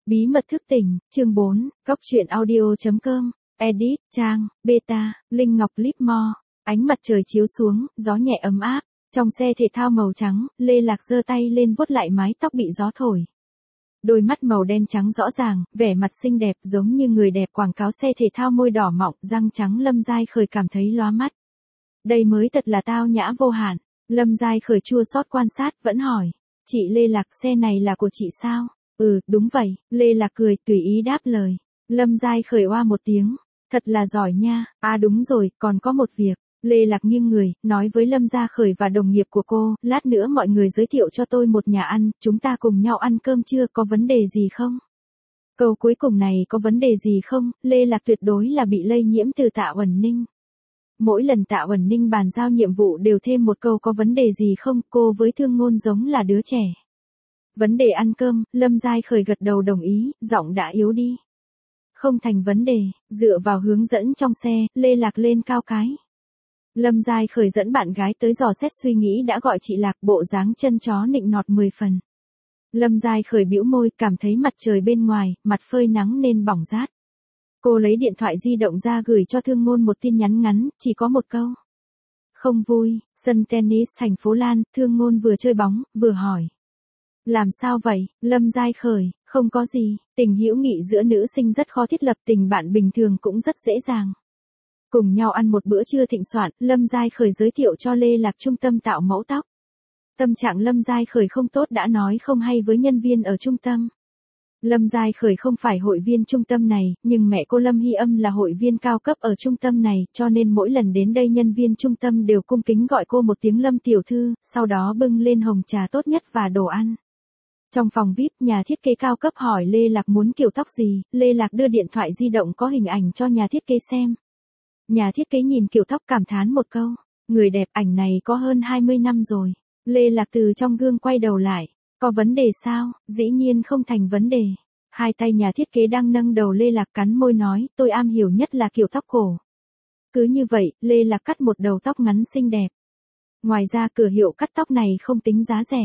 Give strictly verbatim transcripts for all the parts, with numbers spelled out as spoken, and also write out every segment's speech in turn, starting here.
Bí mật thức tỉnh, chương bốn, Cóc truyện audio.com, edit, trang, beta, Linh Ngọc Lipmore. Ánh mặt trời chiếu xuống, gió nhẹ ấm áp. Trong xe thể thao màu trắng, Lê Lạc giơ tay lên vuốt lại mái tóc bị gió thổi. Đôi mắt màu đen trắng rõ ràng, vẻ mặt xinh đẹp giống như người đẹp quảng cáo xe thể thao, môi đỏ mọng, răng trắng. Lâm Giai Khởi cảm thấy lóa mắt. Đây mới thật là tao nhã vô hạn. Lâm Giai Khởi chua xót quan sát, vẫn hỏi. Chị Lê Lạc, xe này là của chị sao? Ừ, đúng vậy. Lê Lạc cười, tùy ý đáp lời. Lâm Giai Khởi oa một tiếng. Thật là giỏi nha. À đúng rồi, còn có một việc. Lê Lạc nghiêng người, nói với Lâm Gia Khởi và đồng nghiệp của cô, lát nữa mọi người giới thiệu cho tôi một nhà ăn, chúng ta cùng nhau ăn cơm trưa, có vấn đề gì không? Câu cuối cùng này có vấn đề gì không, Lê Lạc tuyệt đối là bị lây nhiễm từ Tạ Uẩn Ninh. Mỗi lần Tạ Uẩn Ninh bàn giao nhiệm vụ đều thêm một câu có vấn đề gì không, cô với Thương Ngôn giống là đứa trẻ. Vấn đề ăn cơm, Lâm Giai Khởi gật đầu đồng ý, giọng đã yếu đi. Không thành vấn đề, dựa vào hướng dẫn trong xe, Lê Lạc lên cao cái. Lâm Giai Khởi dẫn bạn gái tới dò xét suy nghĩ đã gọi chị Lạc, bộ dáng chân chó nịnh nọt mười phần. Lâm Giai Khởi bĩu môi, cảm thấy mặt trời bên ngoài, mặt phơi nắng nên bỏng rát. Cô lấy điện thoại di động ra gửi cho Thương Ngôn một tin nhắn ngắn, chỉ có một câu. Không vui, sân tennis thành phố Lan, Thương Ngôn vừa chơi bóng, vừa hỏi. Làm sao vậy, Lâm Giai Khởi, không có gì, tình hữu nghị giữa nữ sinh rất khó thiết lập, tình bạn bình thường cũng rất dễ dàng. Cùng nhau ăn một bữa trưa thịnh soạn, Lâm Giai Khởi giới thiệu cho Lê Lạc trung tâm tạo mẫu tóc. Tâm trạng Lâm Giai Khởi không tốt đã nói không hay với nhân viên ở trung tâm. Lâm Giai Khởi không phải hội viên trung tâm này, nhưng mẹ cô Lâm Hy Âm là hội viên cao cấp ở trung tâm này, cho nên mỗi lần đến đây nhân viên trung tâm đều cung kính gọi cô một tiếng Lâm tiểu thư, sau đó bưng lên hồng trà tốt nhất và đồ ăn. Trong phòng vi ai pi, nhà thiết kế cao cấp hỏi Lê Lạc muốn kiểu tóc gì, Lê Lạc đưa điện thoại di động có hình ảnh cho nhà thiết kế xem. Nhà thiết kế nhìn kiểu tóc cảm thán một câu, người đẹp, ảnh này có hơn hai mươi năm rồi. Lê Lạc từ trong gương quay đầu lại, có vấn đề sao, dĩ nhiên không thành vấn đề. Hai tay nhà thiết kế đang nâng đầu Lê Lạc cắn môi nói, tôi am hiểu nhất là kiểu tóc cổ. Cứ như vậy, Lê Lạc cắt một đầu tóc ngắn xinh đẹp. Ngoài ra cửa hiệu cắt tóc này không tính giá rẻ.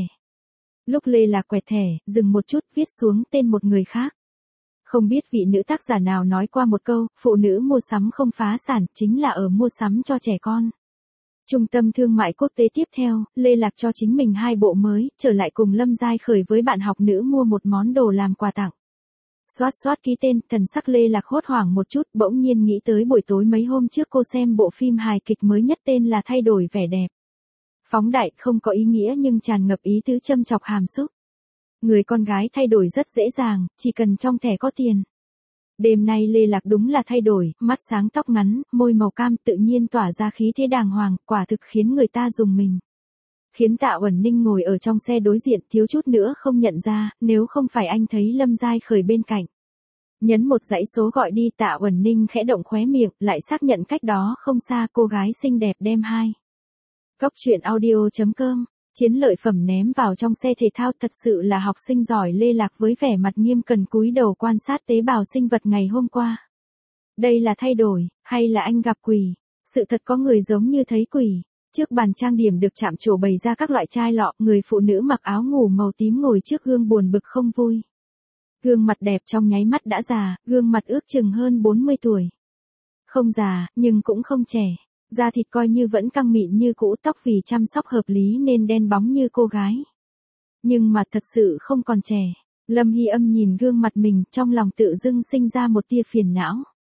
Lúc Lê Lạc quẹt thẻ, dừng một chút, viết xuống tên một người khác. Không biết vị nữ tác giả nào nói qua một câu, phụ nữ mua sắm không phá sản, chính là ở mua sắm cho trẻ con. Trung tâm thương mại quốc tế tiếp theo, Lê Lạc cho chính mình hai bộ mới, trở lại cùng Lâm Giai Khởi với bạn học nữ mua một món đồ làm quà tặng. Xoát xoát ký tên, thần sắc Lê Lạc hốt hoảng một chút, bỗng nhiên nghĩ tới buổi tối mấy hôm trước cô xem bộ phim hài kịch mới nhất tên là Thay đổi vẻ đẹp. Phóng đại, không có ý nghĩa nhưng tràn ngập ý tứ châm chọc hàm xúc. Người con gái thay đổi rất dễ dàng, chỉ cần trong thẻ có tiền. Đêm nay Lê Lạc đúng là thay đổi, mắt sáng, tóc ngắn, môi màu cam, tự nhiên tỏa ra khí thế đàng hoàng, quả thực khiến người ta rùng mình. Khiến Tạ Uẩn Ninh ngồi ở trong xe đối diện thiếu chút nữa không nhận ra, nếu không phải anh thấy Lâm Giai Khởi bên cạnh. Nhấn một dãy số gọi đi, Tạ Uẩn Ninh khẽ động khóe miệng, lại xác nhận cách đó không xa cô gái xinh đẹp đem hai. Cóc truyện audio.com, chiến lợi phẩm ném vào trong xe thể thao, thật sự là học sinh giỏi. Lê Lạc với vẻ mặt nghiêm cẩn cúi đầu quan sát tế bào sinh vật ngày hôm qua. Đây là thay đổi, hay là anh gặp quỷ? Sự thật có người giống như thấy quỷ. Trước bàn trang điểm được chạm trổ bày ra các loại chai lọ, người phụ nữ mặc áo ngủ màu tím ngồi trước gương buồn bực không vui. Gương mặt đẹp trong nháy mắt đã già, gương mặt ước chừng hơn bốn mươi tuổi. Không già, nhưng cũng không trẻ. Da thịt coi như vẫn căng mịn như cũ, tóc vì chăm sóc hợp lý nên đen bóng như cô gái. Nhưng mà thật sự không còn trẻ. Lâm Hy Âm nhìn gương mặt mình, trong lòng tự dưng sinh ra một tia phiền não.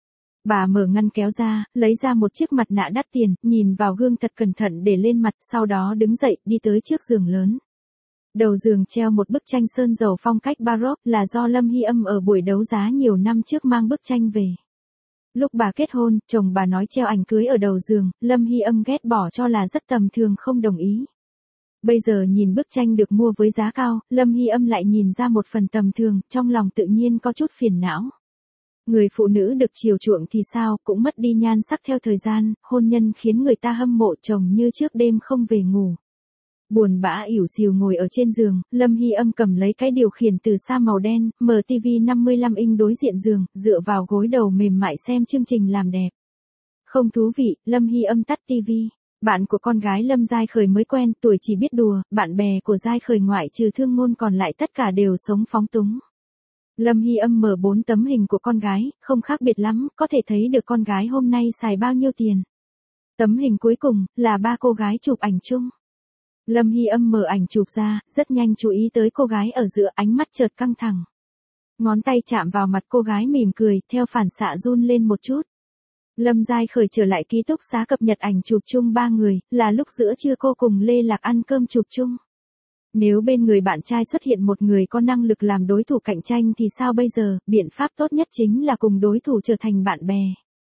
Bà mở ngăn kéo ra, lấy ra một chiếc mặt nạ đắt tiền, nhìn vào gương thật cẩn thận để lên mặt, sau đó đứng dậy, đi tới trước giường lớn. Đầu giường treo một bức tranh sơn dầu phong cách Baroque, là do Lâm Hy Âm ở buổi đấu giá nhiều năm trước mang bức tranh về. Lúc bà kết hôn, chồng bà nói treo ảnh cưới ở đầu giường, Lâm Hy Âm ghét bỏ cho là rất tầm thường không đồng ý. Bây giờ nhìn bức tranh được mua với giá cao, Lâm Hy Âm lại nhìn ra một phần tầm thường, trong lòng tự nhiên có chút phiền não. Người phụ nữ được chiều chuộng thì sao, cũng mất đi nhan sắc theo thời gian, hôn nhân khiến người ta hâm mộ chồng như trước đêm không về ngủ. Buồn bã ỉu xìu ngồi ở trên giường, Lâm Hy Âm cầm lấy cái điều khiển từ xa màu đen, mở tivi năm mươi lăm inch đối diện giường, dựa vào gối đầu mềm mại xem chương trình làm đẹp. Không thú vị, Lâm Hy Âm tắt tivi. Bạn của con gái Lâm Giai Khởi mới quen, tuổi chỉ biết đùa, bạn bè của Giai Khởi ngoại trừ Thương Ngôn còn lại tất cả đều sống phóng túng. Lâm Hy Âm mở bốn tấm hình của con gái, không khác biệt lắm, có thể thấy được con gái hôm nay xài bao nhiêu tiền. Tấm hình cuối cùng, là ba cô gái chụp ảnh chung. Lâm Hy Âm mở ảnh chụp ra, rất nhanh chú ý tới cô gái ở giữa, ánh mắt chợt căng thẳng. Ngón tay chạm vào mặt cô gái mỉm cười, theo phản xạ run lên một chút. Lâm Giai Khởi trở lại ký túc xá cập nhật ảnh chụp chung ba người, là lúc giữa trưa cô cùng Lê Lạc ăn cơm chụp chung. Nếu bên người bạn trai xuất hiện một người có năng lực làm đối thủ cạnh tranh thì sao bây giờ, biện pháp tốt nhất chính là cùng đối thủ trở thành bạn bè.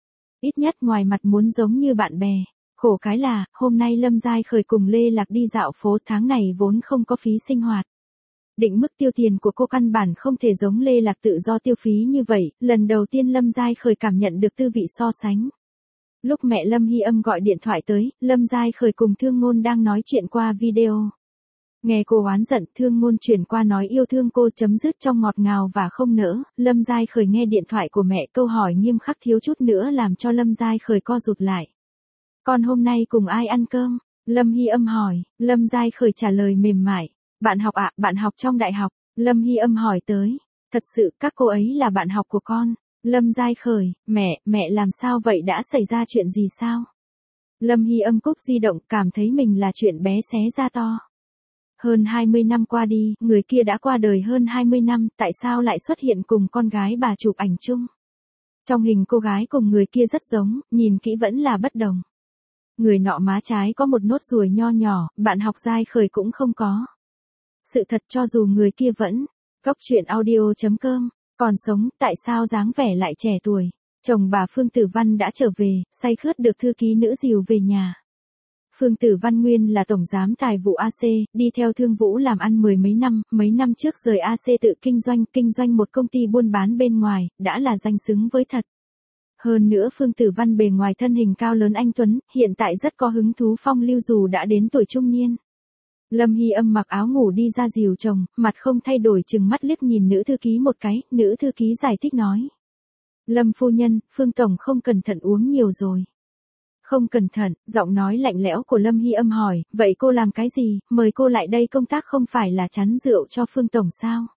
Ít nhất ngoài mặt muốn giống như bạn bè. Khổ cái là, hôm nay Lâm Giai Khởi cùng Lê Lạc đi dạo phố, tháng này vốn không có phí sinh hoạt. Định mức tiêu tiền của cô căn bản không thể giống Lê Lạc tự do tiêu phí như vậy, lần đầu tiên Lâm Giai Khởi cảm nhận được tư vị so sánh. Lúc mẹ Lâm Hy Âm gọi điện thoại tới, Lâm Giai Khởi cùng Thương Ngôn đang nói chuyện qua video. Nghe cô oán giận, Thương Ngôn chuyển qua nói yêu thương cô, chấm dứt trong ngọt ngào và không nỡ. Lâm Giai Khởi nghe điện thoại của mẹ, câu hỏi nghiêm khắc thiếu chút nữa làm cho Lâm Giai Khởi co rụt lại. Con hôm nay cùng ai ăn cơm? Lâm Hy Âm hỏi. Lâm Giai Khởi trả lời mềm mại. Bạn học ạ, à, bạn học trong đại học. Lâm Hy Âm hỏi tới. Thật sự, các cô ấy là bạn học của con. Lâm Giai Khởi, mẹ, mẹ làm sao vậy, đã xảy ra chuyện gì sao? Lâm Hy Âm cúp di động, cảm thấy mình là chuyện bé xé ra to. Hơn hai mươi năm qua đi, người kia đã qua đời hơn hai mươi năm, tại sao lại xuất hiện cùng con gái bà chụp ảnh chung? Trong hình cô gái cùng người kia rất giống, nhìn kỹ vẫn là bất đồng. Người nọ má trái có một nốt ruồi nho nhỏ, bạn học Giai Khởi cũng không có. Sự thật cho dù người kia vẫn, Cóc truyện audio chấm com, còn sống, tại sao dáng vẻ lại trẻ tuổi? Chồng bà Phương Tử Văn đã trở về, say khướt được thư ký nữ dìu về nhà. Phương Tử Văn nguyên là tổng giám tài vụ a xê, đi theo Thương Vũ làm ăn mười mấy năm, mấy năm trước rời a xê tự kinh doanh, kinh doanh một công ty buôn bán bên ngoài, đã là danh xứng với thật. Hơn nữa Phương Tử Văn bề ngoài thân hình cao lớn anh tuấn, hiện tại rất có hứng thú phong lưu dù đã đến tuổi trung niên. Lâm Hy Âm mặc áo ngủ đi ra dìu chồng, mặt không thay đổi chừng mắt liếc nhìn nữ thư ký một cái, nữ thư ký giải thích nói. Lâm phu nhân, Phương Tổng không cẩn thận uống nhiều rồi. Không cẩn thận, giọng nói lạnh lẽo của Lâm Hy Âm hỏi, vậy cô làm cái gì, mời cô lại đây công tác không phải là chắn rượu cho Phương Tổng sao?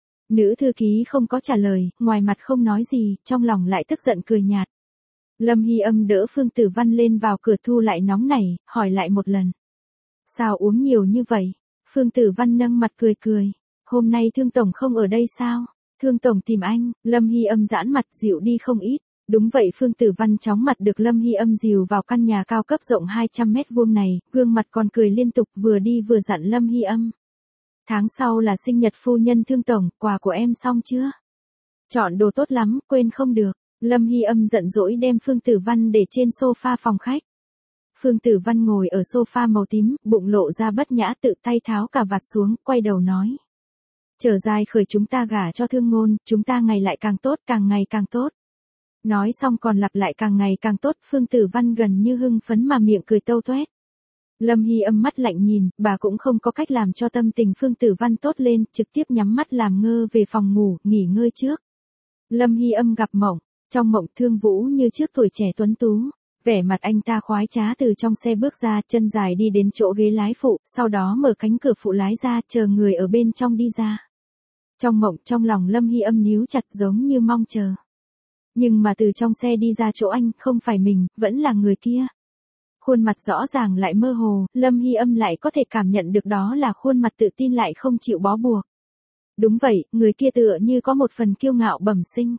Nữ thư ký không có trả lời, ngoài mặt không nói gì, trong lòng lại tức giận cười nhạt. Lâm Hy Âm đỡ Phương Tử Văn lên vào cửa thu lại nóng nảy, hỏi lại một lần. Sao uống nhiều như vậy? Phương Tử Văn nâng mặt cười cười. Hôm nay Thương Tổng không ở đây sao? Thương Tổng tìm anh. Lâm Hy Âm giãn mặt dịu đi không ít. Đúng vậy, Phương Tử Văn chóng mặt được Lâm Hy Âm dìu vào căn nhà cao cấp rộng hai trăm mét vuông này, gương mặt còn cười liên tục, vừa đi vừa dặn Lâm Hy Âm. Tháng sau là sinh nhật phu nhân Thương Tổng, quà của em xong chưa? Chọn đồ tốt lắm, quên không được. Lâm Hy Âm giận dỗi đem Phương Tử Văn để trên sofa phòng khách. Phương Tử Văn ngồi ở sofa màu tím, bụng lộ ra bất nhã, tự tay tháo cà vạt xuống, quay đầu nói. Trở Giai Khởi chúng ta gả cho Thương Ngôn, chúng ta ngày lại càng tốt, càng ngày càng tốt. Nói xong còn lặp lại càng ngày càng tốt, Phương Tử Văn gần như hưng phấn mà miệng cười tâu toét. Lâm Hy Âm mắt lạnh nhìn, bà cũng không có cách làm cho tâm tình Phương Tử Văn tốt lên, trực tiếp nhắm mắt làm ngơ về phòng ngủ, nghỉ ngơi trước. Lâm Hy Âm gặp mộng, trong mộng Thương Vũ như trước tuổi trẻ tuấn tú. Vẻ mặt anh ta khoái trá từ trong xe bước ra, chân dài đi đến chỗ ghế lái phụ, sau đó mở cánh cửa phụ lái ra, chờ người ở bên trong đi ra. Trong mộng, trong lòng Lâm Hy Âm níu chặt giống như mong chờ. Nhưng mà từ trong xe đi ra chỗ anh, không phải mình, vẫn là người kia. Khuôn mặt rõ ràng lại mơ hồ, Lâm Hy Âm lại có thể cảm nhận được đó là khuôn mặt tự tin lại không chịu bó buộc. Đúng vậy, người kia tựa như có một phần kiêu ngạo bẩm sinh.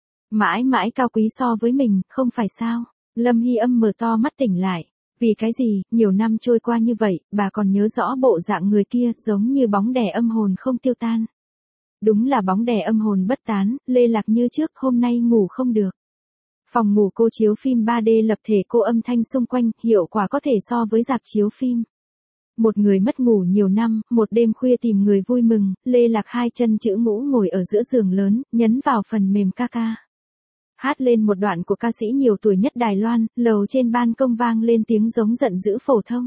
Mãi mãi cao quý so với mình, không phải sao? Lâm Hy Âm mở to mắt tỉnh lại. Vì cái gì, nhiều năm trôi qua như vậy, bà còn nhớ rõ bộ dạng người kia, giống như bóng đè âm hồn không tiêu tan. Đúng là bóng đè âm hồn bất tán, lê lạc như trước, hôm nay ngủ không được. Phòng ngủ cô chiếu phim ba D lập thể, cô âm thanh xung quanh, hiệu quả có thể so với rạp chiếu phim. Một người mất ngủ nhiều năm, một đêm khuya tìm người vui mừng, lê lạc hai chân chữ ngũ ngồi ở giữa giường lớn, nhấn vào phần mềm ca ca. Hát lên một đoạn của ca sĩ nhiều tuổi nhất Đài Loan, lầu trên ban công vang lên tiếng giống giận dữ phổ thông.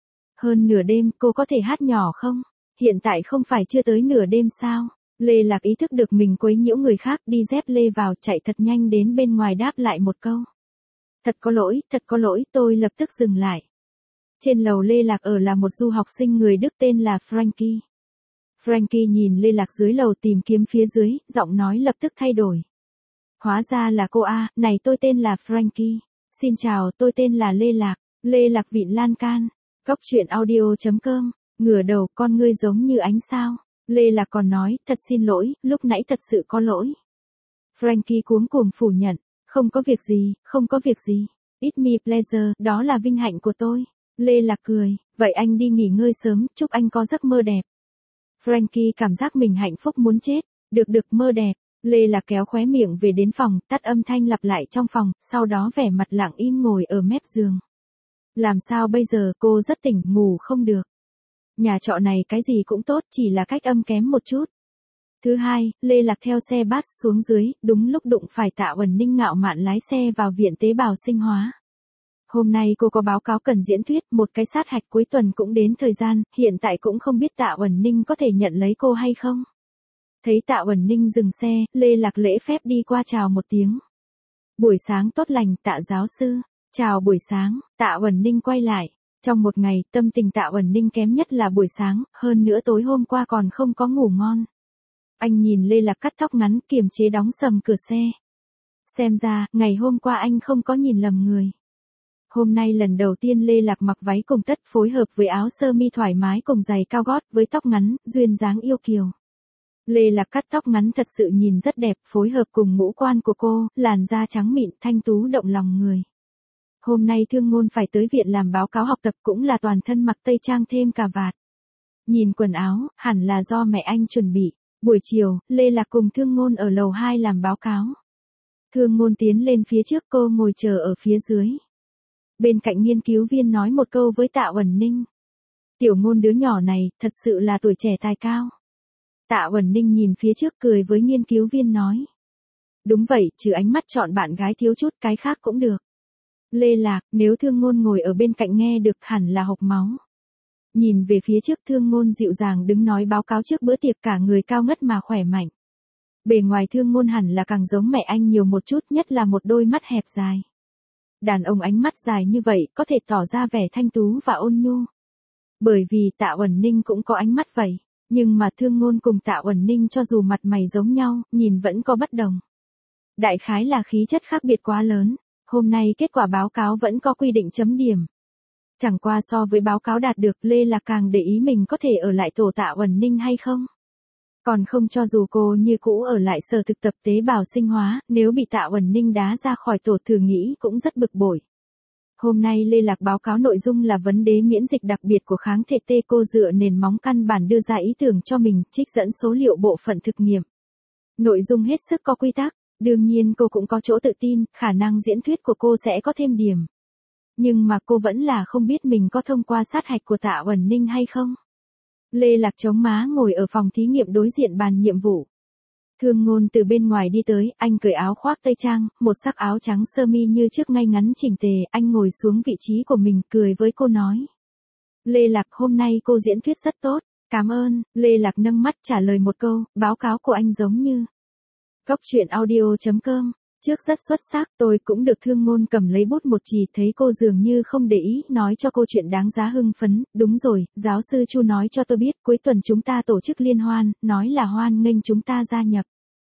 Hơn nửa đêm, cô có thể hát nhỏ không? Hiện tại không phải chưa tới nửa đêm sao? Lê Lạc ý thức được mình quấy nhiễu người khác, đi dép lê vào, chạy thật nhanh đến bên ngoài đáp lại một câu. Thật có lỗi, thật có lỗi, tôi lập tức dừng lại. Trên lầu Lê Lạc ở là một du học sinh người Đức tên là Frankie. Frankie nhìn Lê Lạc dưới lầu tìm kiếm phía dưới, giọng nói lập tức thay đổi. Hóa ra là cô A, này tôi tên là Frankie. Xin chào, tôi tên là Lê Lạc, Lê Lạc vịn lan can. Cóc truyện audio chấm com, ngửa đầu con ngươi giống như ánh sao. Lê Lạc còn nói, thật xin lỗi, lúc nãy thật sự có lỗi. Frankie cuống cuồng phủ nhận, không có việc gì, không có việc gì. It's me pleasure, đó là vinh hạnh của tôi. Lê Lạc cười, vậy anh đi nghỉ ngơi sớm, chúc anh có giấc mơ đẹp. Frankie cảm giác mình hạnh phúc muốn chết, được được mơ đẹp. Lê Lạc kéo khóe miệng về đến phòng, tắt âm thanh lặp lại trong phòng, sau đó vẻ mặt lặng im ngồi ở mép giường. Làm sao bây giờ, cô rất tỉnh, ngủ không được. Nhà trọ này cái gì cũng tốt, chỉ là cách âm kém một chút. Thứ hai, Lê Lạc theo xe bus xuống dưới, đúng lúc đụng phải Tạ Uẩn Ninh ngạo mạn lái xe vào viện tế bào sinh hóa. Hôm nay cô có báo cáo cần diễn thuyết, một cái sát hạch cuối tuần cũng đến thời gian, hiện tại cũng không biết Tạ Uẩn Ninh có thể nhận lấy cô hay không. Thấy Tạ Uẩn Ninh dừng xe, Lê Lạc lễ phép đi qua chào một tiếng. Buổi sáng tốt lành, Tạ giáo sư. Chào buổi sáng, Tạ Uẩn Ninh quay lại. Trong một ngày, tâm tình Tạ Uẩn Ninh kém nhất là buổi sáng, hơn nữa tối hôm qua còn không có ngủ ngon. Anh nhìn Lê Lạc cắt tóc ngắn, kiềm chế đóng sầm cửa xe. Xem ra, ngày hôm qua anh không có nhìn lầm người. Hôm nay lần đầu tiên Lê Lạc mặc váy cùng tất phối hợp với áo sơ mi thoải mái cùng giày cao gót với tóc ngắn, duyên dáng yêu kiều. Lê Lạc cắt tóc ngắn thật sự nhìn rất đẹp, phối hợp cùng ngũ quan của cô, làn da trắng mịn, thanh tú động lòng người. Hôm nay Thương Ngôn phải tới viện làm báo cáo học tập cũng là toàn thân mặc tây trang thêm cà vạt. Nhìn quần áo, hẳn là do mẹ anh chuẩn bị. Buổi chiều, Lê Lạc cùng Thương Ngôn ở lầu hai làm báo cáo. Thương Ngôn tiến lên phía trước, cô ngồi chờ ở phía dưới. Bên cạnh nghiên cứu viên nói một câu với Tạ Uẩn Ninh. Tiểu Ngôn đứa nhỏ này, thật sự là tuổi trẻ tài cao. Tạ Uẩn Ninh nhìn phía trước cười với nghiên cứu viên nói. Đúng vậy, trừ ánh mắt chọn bạn gái thiếu chút cái khác cũng được. Lê Lạc, nếu Thương Ngôn ngồi ở bên cạnh nghe được hẳn là hộc máu. Nhìn về phía trước Thương Ngôn dịu dàng đứng nói báo cáo trước bữa tiệc, cả người cao ngất mà khỏe mạnh. Bề ngoài Thương Ngôn hẳn là càng giống mẹ anh nhiều một chút, nhất là một đôi mắt hẹp dài. Đàn ông ánh mắt dài như vậy có thể tỏ ra vẻ thanh tú và ôn nhu. Bởi vì Tạ Uẩn Ninh cũng có ánh mắt vậy, nhưng mà Thương Ngôn cùng Tạ Uẩn Ninh cho dù mặt mày giống nhau, nhìn vẫn có bất đồng. Đại khái là khí chất khác biệt quá lớn, hôm nay kết quả báo cáo vẫn có quy định chấm điểm. Chẳng qua so với báo cáo đạt được, Lê Lạc càng để ý mình có thể ở lại tổ Tạ Uẩn Ninh hay không. Còn không cho dù cô như cũ ở lại sở thực tập tế bào sinh hóa, nếu bị Tạ Uẩn Ninh đá ra khỏi tổ thử nghĩ cũng rất bực bội. Hôm nay Lê Lạc báo cáo nội dung là vấn đề miễn dịch đặc biệt của kháng thể T, cô dựa nền móng căn bản đưa ra ý tưởng cho mình, trích dẫn số liệu bộ phận thực nghiệm. Nội dung hết sức có quy tắc, đương nhiên cô cũng có chỗ tự tin, khả năng diễn thuyết của cô sẽ có thêm điểm. Nhưng mà cô vẫn là không biết mình có thông qua sát hạch của Tạ Uẩn Ninh hay không. Lê Lạc chống má ngồi ở phòng thí nghiệm đối diện bàn nhiệm vụ. Thương Ngôn từ bên ngoài đi tới, anh cởi áo khoác tây trang, một sắc áo trắng sơ mi như trước ngay ngắn chỉnh tề, anh ngồi xuống vị trí của mình, cười với cô nói. Lê Lạc, hôm nay cô diễn thuyết rất tốt, cảm ơn. Lê Lạc nâng mắt trả lời một câu, báo cáo của anh giống như. Cóc truyện audio chấm com, trước rất xuất sắc, tôi cũng được Thương Ngôn cầm lấy bút một chì, thấy cô dường như không để ý, nói cho cô chuyện đáng giá hưng phấn. Đúng rồi, giáo sư Chu nói cho tôi biết, cuối tuần chúng ta tổ chức liên hoan, nói là hoan nghênh chúng ta gia nhập.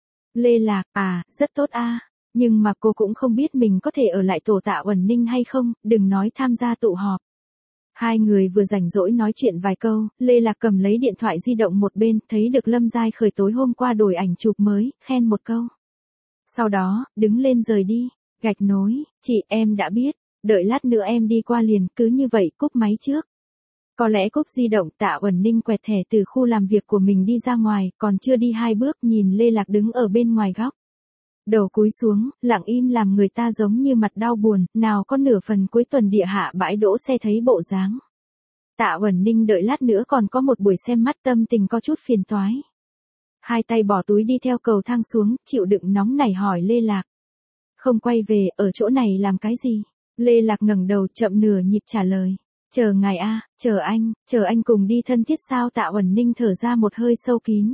Lê Lạc, à, rất tốt a, nhưng mà cô cũng không biết mình có thể ở lại tổ Tạ Uẩn Ninh hay không, đừng nói tham gia tụ họp. Hai người vừa rảnh rỗi nói chuyện vài câu, Lê Lạc cầm lấy điện thoại di động một bên, thấy được Lâm Giai Khởi tối hôm qua đổi ảnh chụp mới, khen một câu. Sau đó, đứng lên rời đi, gạch nối, chị em đã biết, đợi lát nữa em đi qua liền, cứ như vậy cúp máy trước. Có lẽ cúp di động, Tạ Uẩn Ninh quẹt thẻ từ khu làm việc của mình đi ra ngoài, còn chưa đi hai bước nhìn Lê Lạc đứng ở bên ngoài góc. Đầu cúi xuống, lặng im làm người ta giống như mặt đau buồn, nào có nửa phần cuối tuần địa hạ bãi đỗ xe thấy bộ dáng. Tạ Uẩn Ninh đợi lát nữa còn có một buổi xem mắt, tâm tình có chút phiền toái. Hai tay bỏ túi đi theo cầu thang xuống, chịu đựng nóng nảy hỏi Lê Lạc. Không quay về, ở chỗ này làm cái gì? Lê Lạc ngẩng đầu chậm nửa nhịp trả lời. Chờ ngài a, chờ anh, chờ anh cùng đi thân thiết sao? Tạ Uẩn Ninh thở ra một hơi sâu kín.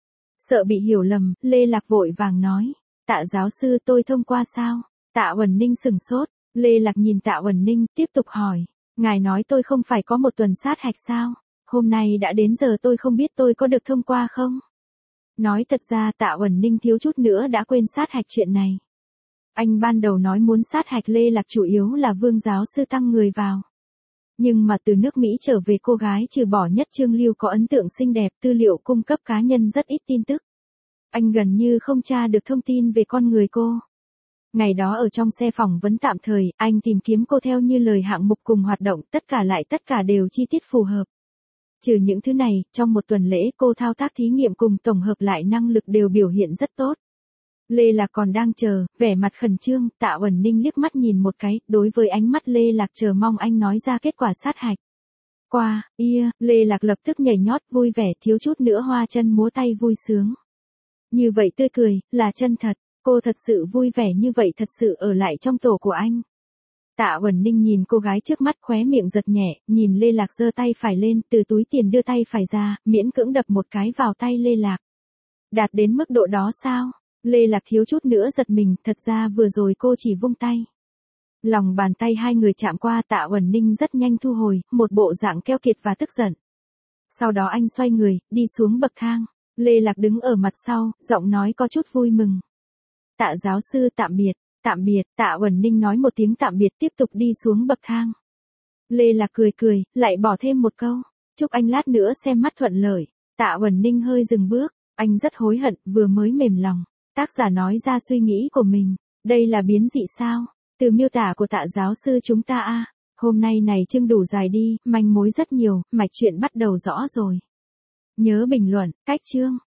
Sợ bị hiểu lầm, Lê Lạc vội vàng nói. Tạ giáo sư, tôi thông qua sao? Tạ Uẩn Ninh sừng sốt, Lê Lạc nhìn Tạ Uẩn Ninh, tiếp tục hỏi. Ngài nói tôi không phải có một tuần sát hạch sao? hôm nay đã đến giờ tôi không biết tôi có được thông qua không? Nói thật ra Tạ Uẩn Ninh thiếu chút nữa đã quên sát hạch chuyện này. Anh ban đầu nói muốn sát hạch Lê Lạc chủ yếu là Vương giáo sư tăng người vào. Nhưng mà từ nước Mỹ trở về cô gái trừ bỏ nhất Trương Lưu có ấn tượng xinh đẹp, tư liệu cung cấp cá nhân rất ít tin tức. Anh gần như không tra được thông tin về con người cô. Ngày đó ở trong xe phỏng vấn tạm thời, anh tìm kiếm cô theo như lời hạng mục cùng hoạt động, tất cả lại tất cả đều chi tiết phù hợp. Trừ những thứ này, trong một tuần lễ cô thao tác thí nghiệm cùng tổng hợp lại năng lực đều biểu hiện rất tốt. Lê Lạc còn đang chờ, vẻ mặt khẩn trương, Tạ Uẩn Ninh liếc mắt nhìn một cái, đối với ánh mắt Lê Lạc chờ mong anh nói ra kết quả sát hạch. Qua, ia, Lê Lạc lập tức nhảy nhót vui vẻ thiếu chút nữa hoa chân múa tay vui sướng. Như vậy tươi cười, là chân thật, cô thật sự vui vẻ như vậy thật sự ở lại trong tổ của anh. Tạ Uẩn Ninh nhìn cô gái trước mắt khóe miệng giật nhẹ, nhìn Lê Lạc giơ tay phải lên, từ túi tiền đưa tay phải ra, miễn cưỡng đập một cái vào tay Lê Lạc. Đạt đến mức độ đó sao? Lê Lạc thiếu chút nữa giật mình, thật ra vừa rồi cô chỉ vung tay. Lòng bàn tay hai người chạm qua Tạ Uẩn Ninh rất nhanh thu hồi, một bộ dạng keo kiệt và tức giận. Sau đó anh xoay người, đi xuống bậc thang. Lê Lạc đứng ở mặt sau, giọng nói có chút vui mừng. Tạ giáo sư tạm biệt, tạm biệt, Tạ Uẩn Ninh nói một tiếng tạm biệt tiếp tục đi xuống bậc thang. Lê Lạc cười cười, lại bỏ thêm một câu. Chúc anh lát nữa xem mắt thuận lợi. Tạ Uẩn Ninh hơi dừng bước, anh rất hối hận, vừa mới mềm lòng. Tác giả nói ra suy nghĩ của mình. Đây là biến dị sao? Từ miêu tả của Tạ giáo sư chúng ta a à. Hôm nay này chương đủ dài đi, manh mối rất nhiều, mạch chuyện bắt đầu rõ rồi. Nhớ bình luận, cách chương.